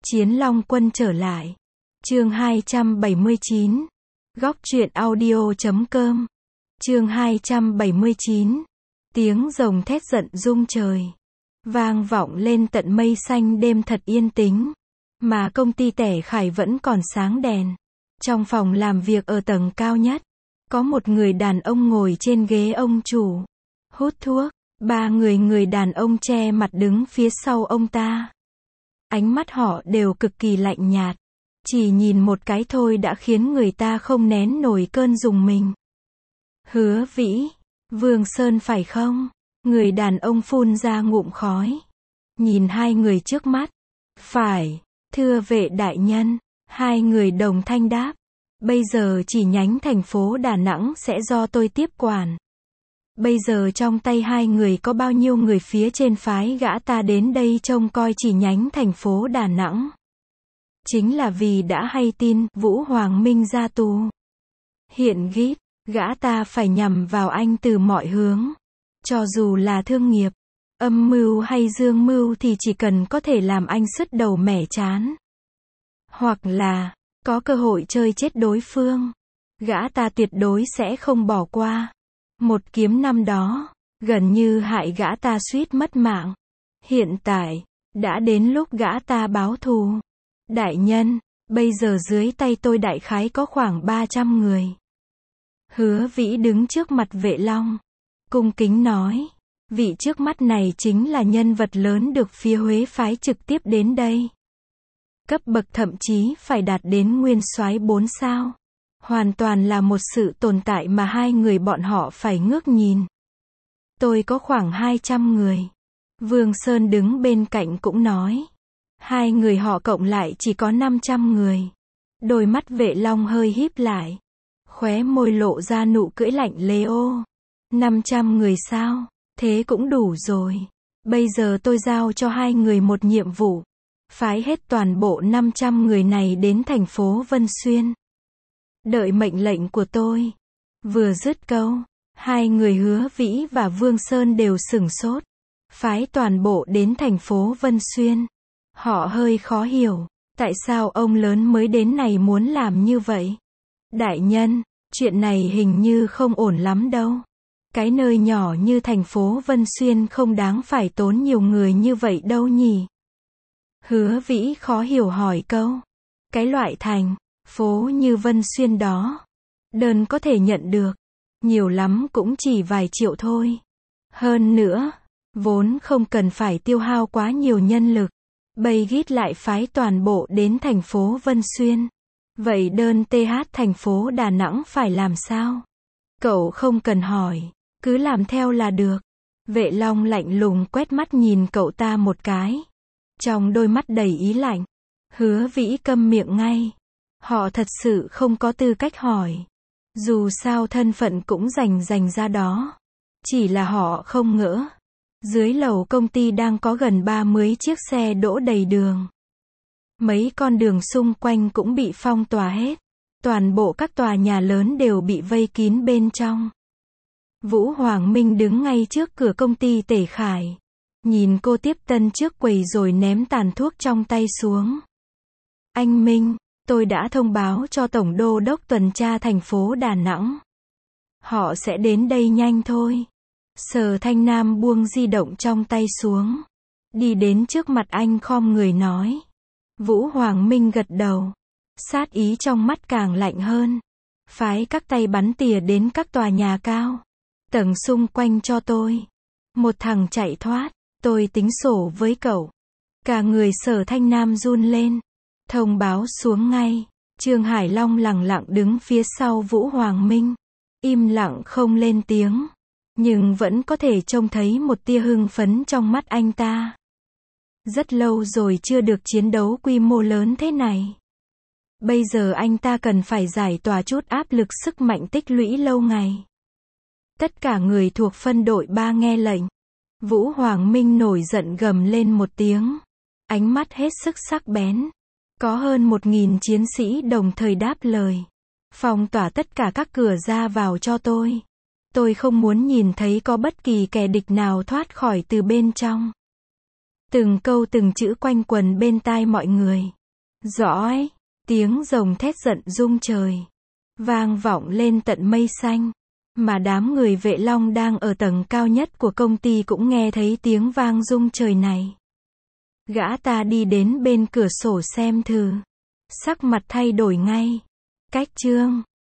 Chiến Long Quân trở lại. Chương 279. Góc truyện audio.com. Chương 279. Tiếng rồng thét giận rung trời, vang vọng lên tận mây xanh. Đêm thật yên tĩnh, mà công ty Tẻ Khải vẫn còn sáng đèn. Trong phòng làm việc ở tầng cao nhất, có một người đàn ông ngồi trên ghế ông chủ, hút thuốc. Ba người đàn ông che mặt đứng phía sau ông ta. Ánh mắt họ đều cực kỳ lạnh nhạt, chỉ nhìn một cái thôi đã khiến người ta không nén nổi cơn rùng mình. Hứa Vĩ, Vương Sơn phải không? Người đàn ông phun ra ngụm khói, nhìn hai người trước mắt. Phải, thưa vệ đại nhân. Hai người đồng thanh đáp. Bây giờ chi nhánh thành phố Đà Nẵng sẽ do tôi tiếp quản. Bây giờ trong tay hai người có bao nhiêu người phía trên phái gã ta đến đây trông coi chi nhánh thành phố Đà Nẵng? Chính là vì đã hay tin Vũ Hoàng Minh ra tù. Hiện gít, gã ta phải nhằm vào anh từ mọi hướng. Cho dù là thương nghiệp, âm mưu hay dương mưu thì chỉ cần có thể làm anh sứt đầu mẻ trán, hoặc là có cơ hội chơi chết đối phương, gã ta tuyệt đối sẽ không bỏ qua. Một kiếm năm đó, gần như hại gã ta suýt mất mạng. Hiện tại, đã đến lúc gã ta báo thù. Đại nhân, bây giờ dưới tay tôi đại khái có khoảng 300 người. Hứa Vĩ đứng trước mặt Vệ Long, cung kính nói. Vị trước mắt này chính là nhân vật lớn được phía Huế phái trực tiếp đến đây. Cấp bậc thậm chí phải đạt đến nguyên soái 4 sao. Hoàn toàn là một sự tồn tại mà hai người bọn họ phải ngước nhìn. Tôi có khoảng 200 người. Vương Sơn đứng bên cạnh cũng nói. Hai người họ cộng lại chỉ có 500 người. Đôi mắt Vệ Long hơi híp lại, khóe môi lộ ra nụ cười lạnh lẽo. 500 người sao? Thế cũng đủ rồi. Bây giờ tôi giao cho hai người một nhiệm vụ. Phái hết toàn bộ 500 người này đến thành phố Vân Xuyên. Đợi mệnh lệnh của tôi. Vừa dứt câu, hai người Hứa Vĩ và Vương Sơn đều sửng sốt. Phái toàn bộ đến thành phố Vân Xuyên. Họ hơi khó hiểu, tại sao ông lớn mới đến này muốn làm như vậy? Đại nhân, chuyện này hình như không ổn lắm đâu. Cái nơi nhỏ như thành phố Vân Xuyên không đáng phải tốn nhiều người như vậy đâu nhỉ? Hứa Vĩ khó hiểu hỏi câu. Cái loại thành phố như Vân Xuyên đó, đơn có thể nhận được, nhiều lắm cũng chỉ vài triệu thôi. Hơn nữa, vốn không cần phải tiêu hao quá nhiều nhân lực. Bây gít lại phái toàn bộ đến thành phố Vân Xuyên. Vậy đơn TH thành phố Đà Nẵng phải làm sao? Cậu không cần hỏi, cứ làm theo là được. Vệ Long lạnh lùng quét mắt nhìn cậu ta một cái, trong đôi mắt đầy ý lạnh. Hứa Vĩ câm miệng ngay. Họ thật sự không có tư cách hỏi. Dù sao thân phận cũng dành ra đó. Chỉ là họ không ngỡ. Dưới lầu công ty đang có gần 30 chiếc xe đỗ đầy đường. Mấy con đường xung quanh cũng bị phong tỏa hết. Toàn bộ các tòa nhà lớn đều bị vây kín bên trong. Vũ Hoàng Minh đứng ngay trước cửa công ty Tẻ Khải. Nhìn cô tiếp tân trước quầy rồi ném tàn thuốc trong tay xuống. Anh Minh, tôi đã thông báo cho Tổng Đô đốc tuần tra thành phố Đà Nẵng. Họ sẽ đến đây nhanh thôi. Sở Thanh Nam buông di động trong tay xuống, đi đến trước mặt anh khom người nói. Vũ Hoàng Minh gật đầu, sát ý trong mắt càng lạnh hơn. Phái các tay bắn tỉa đến các tòa nhà cao tầng xung quanh cho tôi. Một thằng chạy thoát, tôi tính sổ với cậu. Cả người Sở Thanh Nam run lên. Thông báo xuống ngay. Trương Hải Long lẳng lặng đứng phía sau Vũ Hoàng Minh, im lặng không lên tiếng, nhưng vẫn có thể trông thấy một tia hưng phấn trong mắt anh ta. Rất lâu rồi chưa được chiến đấu quy mô lớn thế này. Bây giờ anh ta cần phải giải tỏa chút áp lực sức mạnh tích lũy lâu ngày. Tất cả người thuộc phân đội 3 nghe lệnh. Vũ Hoàng Minh nổi giận gầm lên một tiếng, ánh mắt hết sức sắc bén. Có hơn 1000 chiến sĩ đồng thời đáp lời. Phong tỏa tất cả các cửa ra vào cho tôi. Tôi không muốn nhìn thấy có bất kỳ kẻ địch nào thoát khỏi từ bên trong. Từng câu từng chữ quanh quẩn bên tai mọi người. Dõi, tiếng rồng thét giận rung trời, vang vọng lên tận mây xanh. Mà đám người vệ long đang ở tầng cao nhất của công ty cũng nghe thấy tiếng vang rung trời này. Gã ta đi đến bên cửa sổ xem thử. Sắc mặt thay đổi ngay. Cách chương